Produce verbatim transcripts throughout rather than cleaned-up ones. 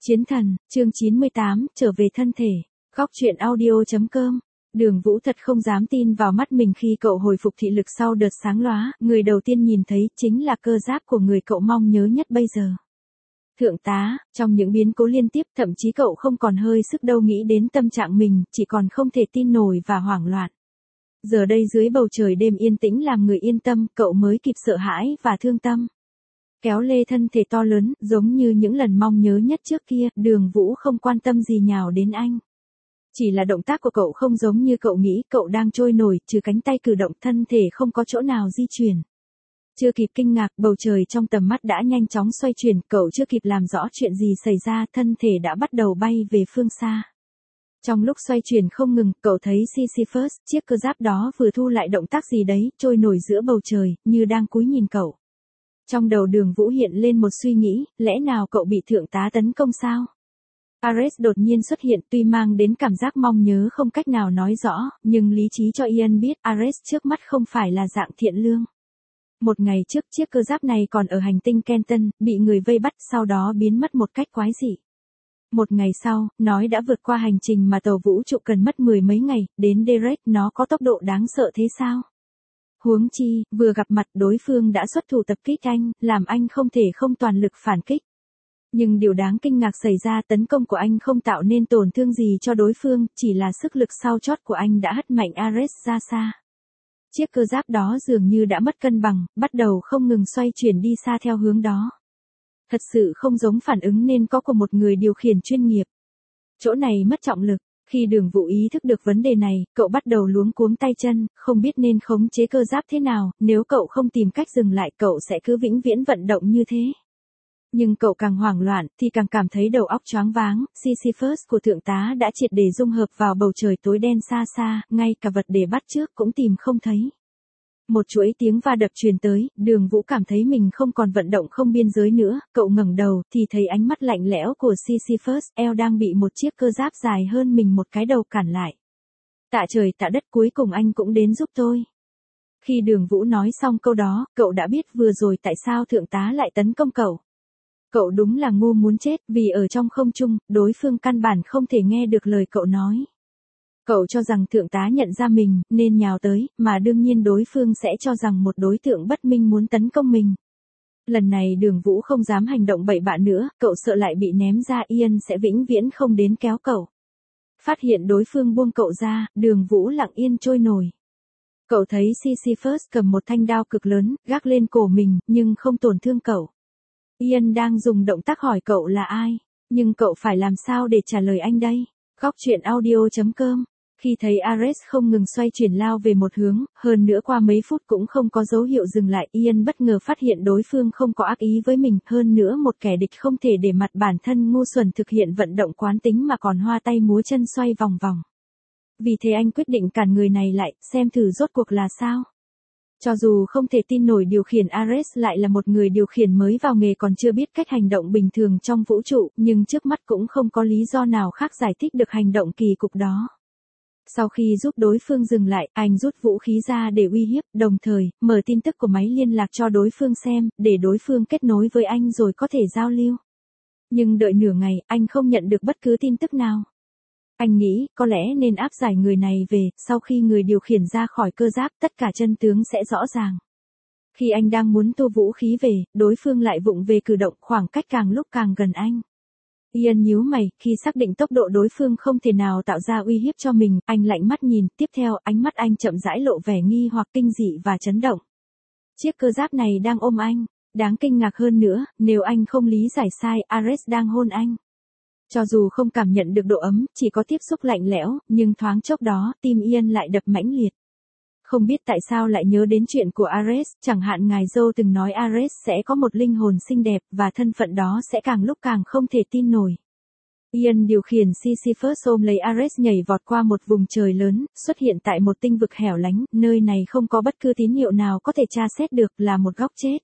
Chiến thần, chương chín mươi tám, trở về thân thể. Góc truyện audio.com. Đường Vũ thật không dám tin vào mắt mình khi cậu hồi phục thị lực sau đợt sáng lóa, người đầu tiên nhìn thấy chính là cơ giáp của người cậu mong nhớ nhất bây giờ. Thượng tá, trong những biến cố liên tiếp, thậm chí cậu không còn hơi sức đâu nghĩ đến tâm trạng mình, chỉ còn không thể tin nổi và hoảng loạn. Giờ đây dưới bầu trời đêm yên tĩnh làm người yên tâm, cậu mới kịp sợ hãi và thương tâm. Kéo lê thân thể to lớn, giống như những lần mong nhớ nhất trước kia, Đường Vũ không quan tâm gì nhào đến anh. Chỉ là động tác của cậu không giống như cậu nghĩ, cậu đang trôi nổi, trừ cánh tay cử động, thân thể không có chỗ nào di chuyển. Chưa kịp kinh ngạc, bầu trời trong tầm mắt đã nhanh chóng xoay chuyển, cậu chưa kịp làm rõ chuyện gì xảy ra, thân thể đã bắt đầu bay về phương xa. Trong lúc xoay chuyển không ngừng, cậu thấy Sisyphus, chiếc cơ giáp đó vừa thu lại động tác gì đấy, trôi nổi giữa bầu trời, như đang cúi nhìn cậu. Trong đầu Đường Vũ hiện lên một suy nghĩ, lẽ nào cậu bị thượng tá tấn công sao? Ares đột nhiên xuất hiện, tuy mang đến cảm giác mong nhớ không cách nào nói rõ, nhưng lý trí cho Ian biết Ares trước mắt không phải là dạng thiện lương. Một ngày trước chiếc cơ giáp này còn ở hành tinh Kenton, bị người vây bắt, sau đó biến mất một cách quái dị. Một ngày sau, nói đã vượt qua hành trình mà tàu vũ trụ cần mất mười mấy ngày, đến Derek, nó có tốc độ đáng sợ thế sao? Huống chi, vừa gặp mặt đối phương đã xuất thủ tập kích anh, làm anh không thể không toàn lực phản kích. Nhưng điều đáng kinh ngạc xảy ra, tấn công của anh không tạo nên tổn thương gì cho đối phương, chỉ là sức lực sau chót của anh đã hất mạnh Ares ra xa. Chiếc cơ giáp đó dường như đã mất cân bằng, bắt đầu không ngừng xoay chuyển đi xa theo hướng đó. Thật sự không giống phản ứng nên có của một người điều khiển chuyên nghiệp. Chỗ này mất trọng lực. Khi Đường Vũ ý thức được vấn đề này, cậu bắt đầu luống cuống tay chân, không biết nên khống chế cơ giáp thế nào, nếu cậu không tìm cách dừng lại cậu sẽ cứ vĩnh viễn vận động như thế. Nhưng cậu càng hoảng loạn, thì càng cảm thấy đầu óc choáng váng, Sisyphus của thượng tá đã triệt để dung hợp vào bầu trời tối đen xa xa, ngay cả vật để bắt trước cũng tìm không thấy. Một chuỗi tiếng va đập truyền tới, Đường Vũ cảm thấy mình không còn vận động không biên giới nữa, cậu ngẩng đầu thì thấy ánh mắt lạnh lẽo của Sisyphus, eo đang bị một chiếc cơ giáp dài hơn mình một cái đầu cản lại. Tạ trời tạ đất, cuối cùng anh cũng đến giúp tôi. Khi Đường Vũ nói xong câu đó, cậu đã biết vừa rồi tại sao thượng tá lại tấn công cậu. Cậu đúng là ngu muốn chết, vì ở trong không trung, đối phương căn bản không thể nghe được lời cậu nói. Cậu cho rằng thượng tá nhận ra mình, nên nhào tới, mà đương nhiên đối phương sẽ cho rằng một đối tượng bất minh muốn tấn công mình. Lần này Đường Vũ không dám hành động bậy bạ nữa, cậu sợ lại bị ném ra, Ian sẽ vĩnh viễn không đến kéo cậu. Phát hiện đối phương buông cậu ra, Đường Vũ lặng yên trôi nổi. Cậu thấy Sisyphus cầm một thanh đao cực lớn, gác lên cổ mình, nhưng không tổn thương cậu. Ian đang dùng động tác hỏi cậu là ai, nhưng cậu phải làm sao để trả lời anh đây? Góc truyện audio.com. Khi thấy Ares không ngừng xoay chuyển lao về một hướng, hơn nữa qua mấy phút cũng không có dấu hiệu dừng lại, Ian bất ngờ phát hiện đối phương không có ác ý với mình, hơn nữa một kẻ địch không thể để mặt bản thân ngu xuẩn thực hiện vận động quán tính mà còn hoa tay múa chân xoay vòng vòng. Vì thế anh quyết định cản người này lại, xem thử rốt cuộc là sao. Cho dù không thể tin nổi điều khiển Ares lại là một người điều khiển mới vào nghề còn chưa biết cách hành động bình thường trong vũ trụ, nhưng trước mắt cũng không có lý do nào khác giải thích được hành động kỳ cục đó. Sau khi giúp đối phương dừng lại, anh rút vũ khí ra để uy hiếp, đồng thời, mở tin tức của máy liên lạc cho đối phương xem, để đối phương kết nối với anh rồi có thể giao lưu. Nhưng đợi nửa ngày, anh không nhận được bất cứ tin tức nào. Anh nghĩ, có lẽ nên áp giải người này về, sau khi người điều khiển ra khỏi cơ giáp, tất cả chân tướng sẽ rõ ràng. Khi anh đang muốn tô vũ khí về, đối phương lại vụng về cử động, khoảng cách càng lúc càng gần anh. Ian nhíu mày, khi xác định tốc độ đối phương không thể nào tạo ra uy hiếp cho mình, anh lạnh mắt nhìn, tiếp theo, ánh mắt anh chậm rãi lộ vẻ nghi hoặc kinh dị và chấn động. Chiếc cơ giáp này đang ôm anh, đáng kinh ngạc hơn nữa, nếu anh không lý giải sai, Ares đang hôn anh. Cho dù không cảm nhận được độ ấm, chỉ có tiếp xúc lạnh lẽo, nhưng thoáng chốc đó, tim Ian lại đập mãnh liệt. Không biết tại sao lại nhớ đến chuyện của Ares, chẳng hạn ngài Joe từng nói Ares sẽ có một linh hồn xinh đẹp, và thân phận đó sẽ càng lúc càng không thể tin nổi. Ian điều khiển Sisyphus ôm lấy Ares nhảy vọt qua một vùng trời lớn, xuất hiện tại một tinh vực hẻo lánh, nơi này không có bất cứ tín hiệu nào có thể tra xét được, là một góc chết.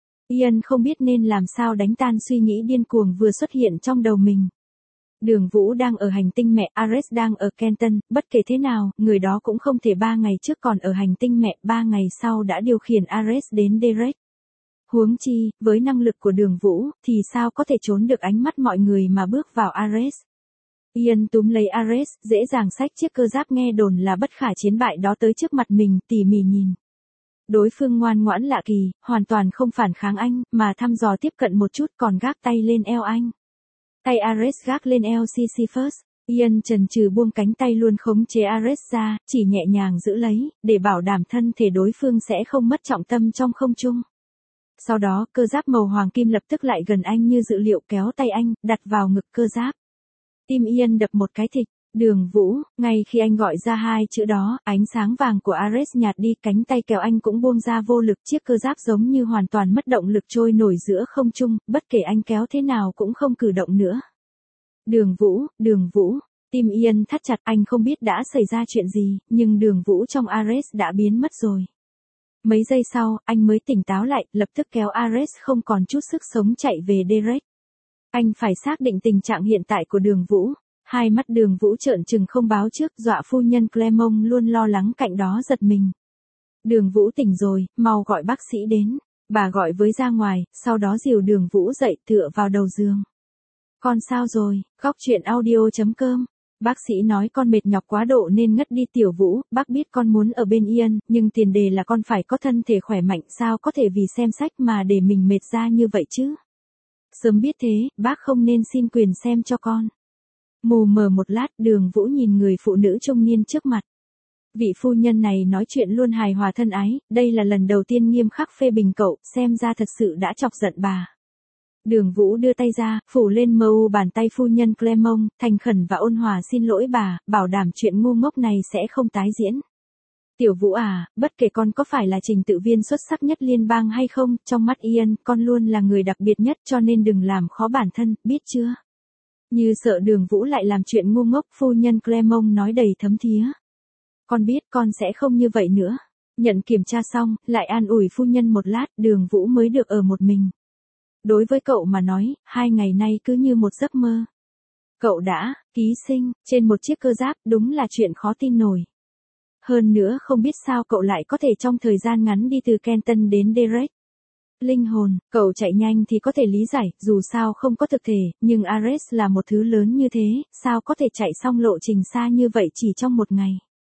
Ian không biết nên làm sao đánh tan suy nghĩ điên cuồng vừa xuất hiện trong đầu mình. Đường Vũ đang ở hành tinh mẹ, Ares đang ở Kenton, bất kể thế nào, người đó cũng không thể ba ngày trước còn ở hành tinh mẹ, ba ngày sau đã điều khiển Ares đến Derek. Huống chi, với năng lực của Đường Vũ, thì sao có thể trốn được ánh mắt mọi người mà bước vào Ares. Ian túm lấy Ares, dễ dàng xách chiếc cơ giáp nghe đồn là bất khả chiến bại đó tới trước mặt mình, tỉ mỉ nhìn. Đối phương ngoan ngoãn lạ kỳ, hoàn toàn không phản kháng anh, mà thăm dò tiếp cận một chút còn gác tay lên eo anh. Tay Ares gác lên eo Sisyphus. Ian chần chừ buông cánh tay luôn khống chế Ares ra, chỉ nhẹ nhàng giữ lấy, để bảo đảm thân thể đối phương sẽ không mất trọng tâm trong không trung. Sau đó, cơ giáp màu hoàng kim lập tức lại gần anh như dự liệu kéo tay anh, đặt vào ngực cơ giáp. Tim Ian đập một cái thịch. Đường Vũ, ngay khi anh gọi ra hai chữ đó, ánh sáng vàng của Ares nhạt đi, cánh tay kéo anh cũng buông ra vô lực, chiếc cơ giáp giống như hoàn toàn mất động lực trôi nổi giữa không trung, bất kể anh kéo thế nào cũng không cử động nữa. Đường Vũ, Đường Vũ, tim Ian thắt chặt, anh không biết đã xảy ra chuyện gì, nhưng Đường Vũ trong Ares đã biến mất rồi. Mấy giây sau, anh mới tỉnh táo lại, lập tức kéo Ares không còn chút sức sống chạy về Derek. Anh phải xác định tình trạng hiện tại của Đường Vũ. Hai mắt Đường Vũ trợn trừng không báo trước, dọa phu nhân Clermont luôn lo lắng cạnh đó giật mình. Đường Vũ tỉnh rồi, mau gọi bác sĩ đến. Bà gọi với ra ngoài, sau đó dìu Đường Vũ dậy tựa vào đầu giường. Con sao rồi? Góc chuyện audio chấm com. Bác sĩ nói con mệt nhọc quá độ nên ngất đi. Tiểu Vũ, bác biết con muốn ở bên Ian, nhưng tiền đề là con phải có thân thể khỏe mạnh, sao có thể vì xem sách mà để mình mệt ra như vậy chứ? Sớm biết thế, bác không nên xin quyền xem cho con. Mù mờ một lát, Đường Vũ nhìn người phụ nữ trung niên trước mặt. Vị phu nhân này nói chuyện luôn hài hòa thân ái, đây là lần đầu tiên nghiêm khắc phê bình cậu, xem ra thật sự đã chọc giận bà. Đường Vũ đưa tay ra, phủ lên mờ u bàn tay phu nhân Clermont, thành khẩn và ôn hòa xin lỗi bà, bảo đảm chuyện ngu ngốc này sẽ không tái diễn. Tiểu Vũ à, bất kể con có phải là trình tự viên xuất sắc nhất liên bang hay không, trong mắt Ian, con luôn là người đặc biệt nhất, cho nên đừng làm khó bản thân, biết chưa? Như sợ Đường Vũ lại làm chuyện ngu ngốc, phu nhân Clermont nói đầy thấm thía. Con biết con sẽ không như vậy nữa. Nhận kiểm tra xong, lại an ủi phu nhân một lát, Đường Vũ mới được ở một mình. Đối với cậu mà nói, hai ngày nay cứ như một giấc mơ. Cậu đã ký sinh trên một chiếc cơ giáp, đúng là chuyện khó tin nổi. Hơn nữa không biết sao cậu lại có thể trong thời gian ngắn đi từ Kenton đến Derek. Linh hồn, cậu chạy nhanh thì có thể lý giải, dù sao không có thực thể, nhưng Ares là một thứ lớn như thế, sao có thể chạy xong lộ trình xa như vậy chỉ trong một ngày.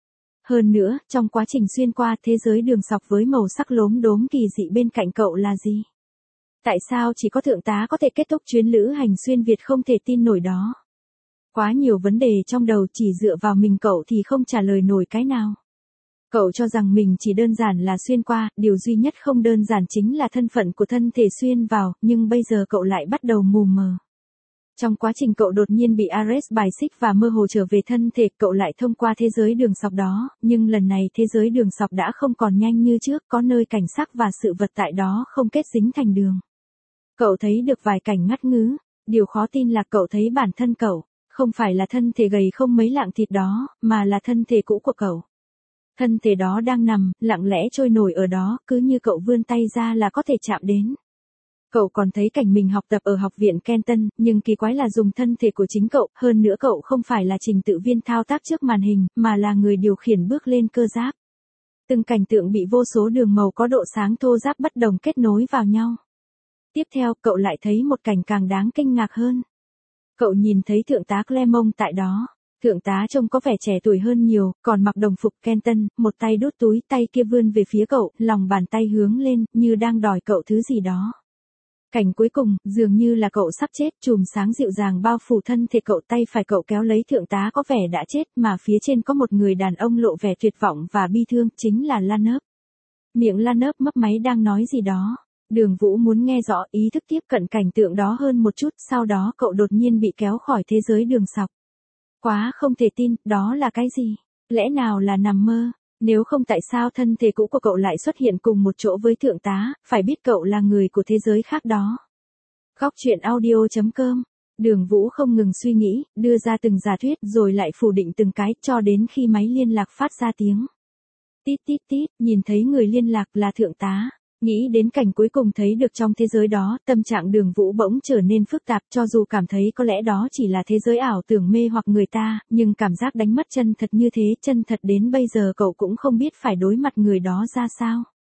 Hơn nữa, trong quá trình xuyên qua thế giới đường sọc với màu sắc lốm đốm kỳ dị bên cạnh cậu là gì? Tại sao chỉ có thượng tá có thể kết thúc chuyến lữ hành xuyên Việt không thể tin nổi đó? Quá nhiều vấn đề trong đầu, chỉ dựa vào mình cậu thì không trả lời nổi cái nào. Cậu cho rằng mình chỉ đơn giản là xuyên qua, điều duy nhất không đơn giản chính là thân phận của thân thể xuyên vào, nhưng bây giờ cậu lại bắt đầu mù mờ. Trong quá trình cậu đột nhiên bị Ares bài xích và mơ hồ trở về thân thể, cậu lại thông qua thế giới đường sọc đó, nhưng lần này thế giới đường sọc đã không còn nhanh như trước, có nơi cảnh sắc và sự vật tại đó không kết dính thành đường. Cậu thấy được vài cảnh ngắt ngứ, điều khó tin là cậu thấy bản thân cậu, không phải là thân thể gầy không mấy lạng thịt đó, mà là thân thể cũ của cậu. Thân thể đó đang nằm, lặng lẽ trôi nổi ở đó, cứ như cậu vươn tay ra là có thể chạm đến. Cậu còn thấy cảnh mình học tập ở học viện Kenton, nhưng kỳ quái là dùng thân thể của chính cậu, hơn nữa cậu không phải là trình tự viên thao tác trước màn hình, mà là người điều khiển bước lên cơ giáp. Từng cảnh tượng bị vô số đường màu có độ sáng thô ráp bất đồng kết nối vào nhau. Tiếp theo, cậu lại thấy một cảnh càng đáng kinh ngạc hơn. Cậu nhìn thấy thượng tá Clermont tại đó. Thượng tá trông có vẻ trẻ tuổi hơn nhiều, còn mặc đồng phục Kenton, một tay đút túi, tay kia vươn về phía cậu, lòng bàn tay hướng lên, như đang đòi cậu thứ gì đó. Cảnh cuối cùng, dường như là cậu sắp chết, chùm sáng dịu dàng bao phủ thân thể cậu, tay phải cậu kéo lấy thượng tá có vẻ đã chết, mà phía trên có một người đàn ông lộ vẻ tuyệt vọng và bi thương, chính là Lanop. Miệng Lanop mấp máy đang nói gì đó. Đường Vũ muốn nghe rõ, ý thức tiếp cận cảnh tượng đó hơn một chút, sau đó cậu đột nhiên bị kéo khỏi thế giới đường sọc. Quá không thể tin, đó là cái gì? Lẽ nào là nằm mơ? Nếu không tại sao thân thể cũ của cậu lại xuất hiện cùng một chỗ với thượng tá, phải biết cậu là người của thế giới khác đó. Góc chuyện audio chấm com. Đường Vũ không ngừng suy nghĩ, đưa ra từng giả thuyết rồi lại phủ định từng cái, cho đến khi máy liên lạc phát ra tiếng. Tít tít tít, nhìn thấy người liên lạc là thượng tá. Nghĩ đến cảnh cuối cùng thấy được trong thế giới đó, tâm trạng Đường Vũ bỗng trở nên phức tạp, cho dù cảm thấy có lẽ đó chỉ là thế giới ảo tưởng mê hoặc người ta, nhưng cảm giác đánh mất chân thật như thế, chân thật đến bây giờ cậu cũng không biết phải đối mặt người đó ra sao.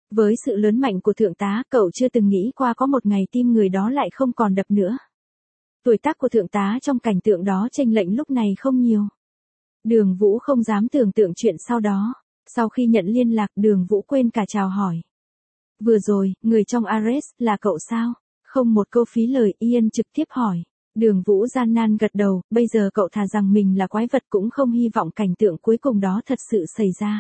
Với sự lớn mạnh của thượng tá, cậu chưa từng nghĩ qua có một ngày tim người đó lại không còn đập nữa. Tuổi tác của thượng tá trong cảnh tượng đó chênh lệch lúc này không nhiều. Đường Vũ không dám tưởng tượng chuyện sau đó. Sau khi nhận liên lạc, Đường Vũ quên cả chào hỏi. Vừa rồi, người trong Ares, là cậu sao? Không một câu phí lời, Ian trực tiếp hỏi. Đường Vũ gian nan gật đầu, bây giờ cậu thà rằng mình là quái vật cũng không hy vọng cảnh tượng cuối cùng đó thật sự xảy ra.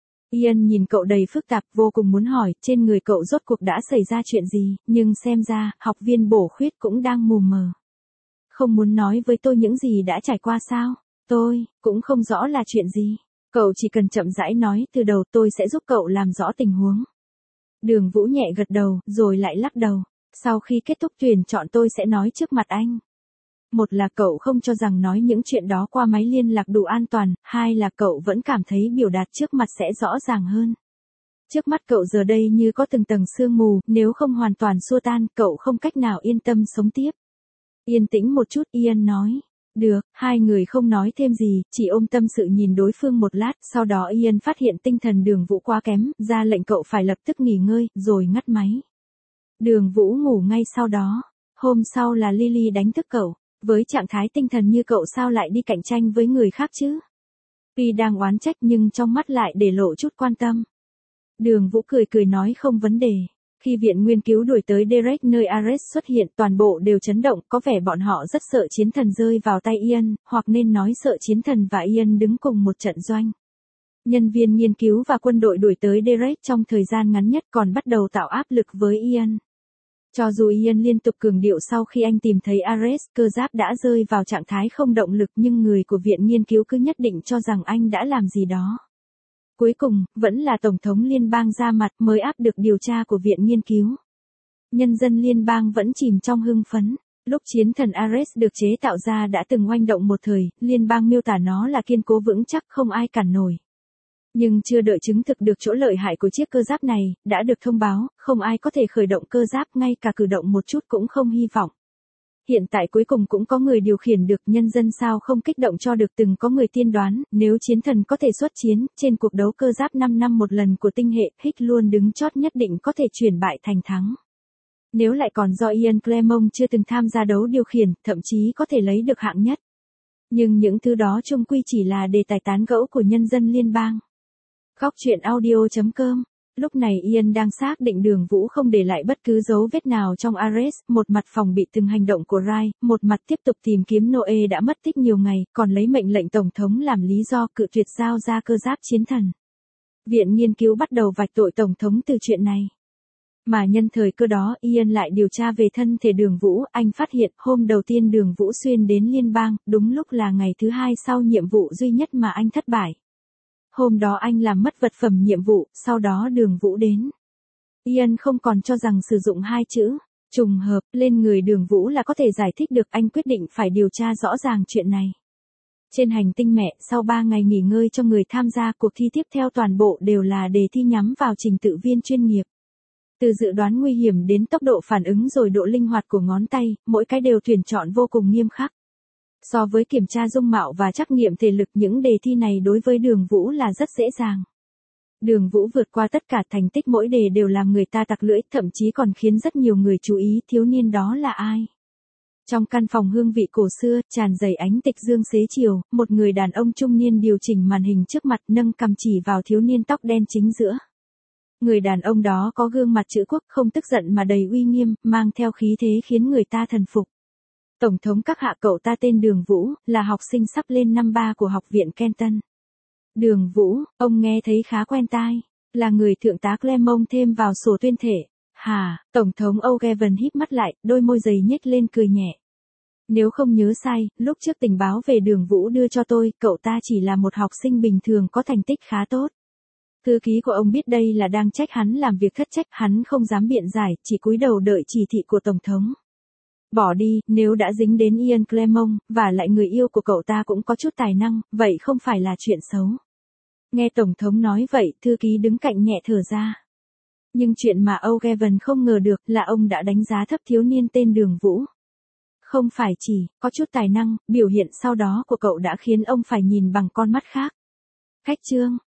Ian nhìn cậu đầy phức tạp, vô cùng muốn hỏi, trên người cậu rốt cuộc đã xảy ra chuyện gì, nhưng xem ra, học viên bổ khuyết cũng đang mù mờ. Không muốn nói với tôi những gì đã trải qua sao? Tôi, cũng không rõ là chuyện gì. Cậu chỉ cần chậm rãi nói, từ đầu tôi sẽ giúp cậu làm rõ tình huống. Đường Vũ nhẹ gật đầu, rồi lại lắc đầu. Sau khi kết thúc tuyển chọn tôi sẽ nói trước mặt anh. Một là cậu không cho rằng nói những chuyện đó qua máy liên lạc đủ an toàn, hai là cậu vẫn cảm thấy biểu đạt trước mặt sẽ rõ ràng hơn. Trước mắt cậu giờ đây như có từng tầng sương mù, nếu không hoàn toàn xua tan, cậu không cách nào yên tâm sống tiếp. Yên tĩnh một chút, Ian nói. Được, hai người không nói thêm gì, chỉ ôm tâm sự nhìn đối phương một lát, sau đó Ian phát hiện tinh thần Đường Vũ quá kém, ra lệnh cậu phải lập tức nghỉ ngơi, rồi ngắt máy. Đường Vũ ngủ ngay sau đó. Hôm sau là Lily đánh thức cậu. Với trạng thái tinh thần như cậu sao lại đi cạnh tranh với người khác chứ? Tuy đang oán trách nhưng trong mắt lại để lộ chút quan tâm. Đường Vũ cười cười nói không vấn đề. Khi viện nghiên cứu đuổi tới Derek nơi Ares xuất hiện, toàn bộ đều chấn động, có vẻ bọn họ rất sợ chiến thần rơi vào tay Ian, hoặc nên nói sợ chiến thần và Ian đứng cùng một trận doanh. Nhân viên nghiên cứu và quân đội đuổi tới Derek trong thời gian ngắn nhất còn bắt đầu tạo áp lực với Ian. Cho dù Ian liên tục cường điệu sau khi anh tìm thấy Ares, cơ giáp đã rơi vào trạng thái không động lực nhưng người của viện nghiên cứu cứ nhất định cho rằng anh đã làm gì đó. Cuối cùng, vẫn là Tổng thống liên bang ra mặt mới áp được điều tra của viện nghiên cứu. Nhân dân liên bang vẫn chìm trong hưng phấn. Lúc chiến thần Ares được chế tạo ra đã từng oanh động một thời, liên bang miêu tả nó là kiên cố vững chắc không ai cản nổi. Nhưng chưa đợi chứng thực được chỗ lợi hại của chiếc cơ giáp này, đã được thông báo, không ai có thể khởi động cơ giáp, ngay cả cử động một chút cũng không hy vọng. Hiện tại cuối cùng cũng có người điều khiển được, nhân dân sao không kích động cho được. Từng có người tiên đoán, nếu chiến thần có thể xuất chiến, trên cuộc đấu cơ giáp năm năm một lần của tinh hệ, Higgs luôn đứng chót nhất định có thể chuyển bại thành thắng. Nếu lại còn do Ian Clemont chưa từng tham gia đấu điều khiển, thậm chí có thể lấy được hạng nhất. Nhưng những thứ đó chung quy chỉ là đề tài tán gẫu của nhân dân liên bang. Góc truyện audio chấm com. Lúc này Ian đang xác định Đường Vũ không để lại bất cứ dấu vết nào trong Ares, một mặt phòng bị từng hành động của Rai, một mặt tiếp tục tìm kiếm Noe đã mất tích nhiều ngày, còn lấy mệnh lệnh Tổng thống làm lý do cự tuyệt giao ra cơ giáp chiến thần. Viện nghiên cứu bắt đầu vạch tội Tổng thống từ chuyện này. Mà nhân thời cơ đó, Ian lại điều tra về thân thể Đường Vũ, anh phát hiện hôm đầu tiên Đường Vũ xuyên đến liên bang, đúng lúc là ngày thứ hai sau nhiệm vụ duy nhất mà anh thất bại. Hôm đó anh làm mất vật phẩm nhiệm vụ, sau đó Đường Vũ đến. Ian không còn cho rằng sử dụng hai chữ trùng hợp lên người Đường Vũ là có thể giải thích được, anh quyết định phải điều tra rõ ràng chuyện này. Trên hành tinh mẹ, sau ba ngày nghỉ ngơi cho người tham gia, cuộc thi tiếp theo toàn bộ đều là đề thi nhắm vào trình tự viên chuyên nghiệp. Từ dự đoán nguy hiểm đến tốc độ phản ứng rồi độ linh hoạt của ngón tay, mỗi cái đều tuyển chọn vô cùng nghiêm khắc. So với kiểm tra dung mạo và trắc nghiệm thể lực, những đề thi này đối với Đường Vũ là rất dễ dàng. Đường Vũ vượt qua tất cả, thành tích mỗi đề đều làm người ta tặc lưỡi, thậm chí còn khiến rất nhiều người chú ý thiếu niên đó là ai. Trong căn phòng hương vị cổ xưa, tràn đầy ánh tịch dương xế chiều, một người đàn ông trung niên điều chỉnh màn hình trước mặt, nâng cằm chỉ vào thiếu niên tóc đen chính giữa. Người đàn ông đó có gương mặt chữ quốc, không tức giận mà đầy uy nghiêm, mang theo khí thế khiến người ta thần phục. Tổng thống các hạ, cậu ta tên Đường Vũ, là học sinh sắp lên năm ba của học viện Kenton. Đường Vũ, ông nghe thấy khá quen tai, là người thượng tá Clemont thêm vào sổ tuyên thể. Hà, Tổng thống O'Gavin híp mắt lại, đôi môi dày nhếch lên cười nhẹ. Nếu không nhớ sai, lúc trước tình báo về Đường Vũ đưa cho tôi, cậu ta chỉ là một học sinh bình thường có thành tích khá tốt. Thư ký của ông biết đây là đang trách hắn làm việc thất trách, hắn không dám biện giải, chỉ cúi đầu đợi chỉ thị của Tổng thống. Bỏ đi, nếu đã dính đến Ian Clemont, và lại người yêu của cậu ta cũng có chút tài năng, vậy không phải là chuyện xấu. Nghe Tổng thống nói vậy, thư ký đứng cạnh nhẹ thở ra. Nhưng chuyện mà O'Gavin không ngờ được là ông đã đánh giá thấp thiếu niên tên Đường Vũ. Không phải chỉ có chút tài năng, biểu hiện sau đó của cậu đã khiến ông phải nhìn bằng con mắt khác. Cách chương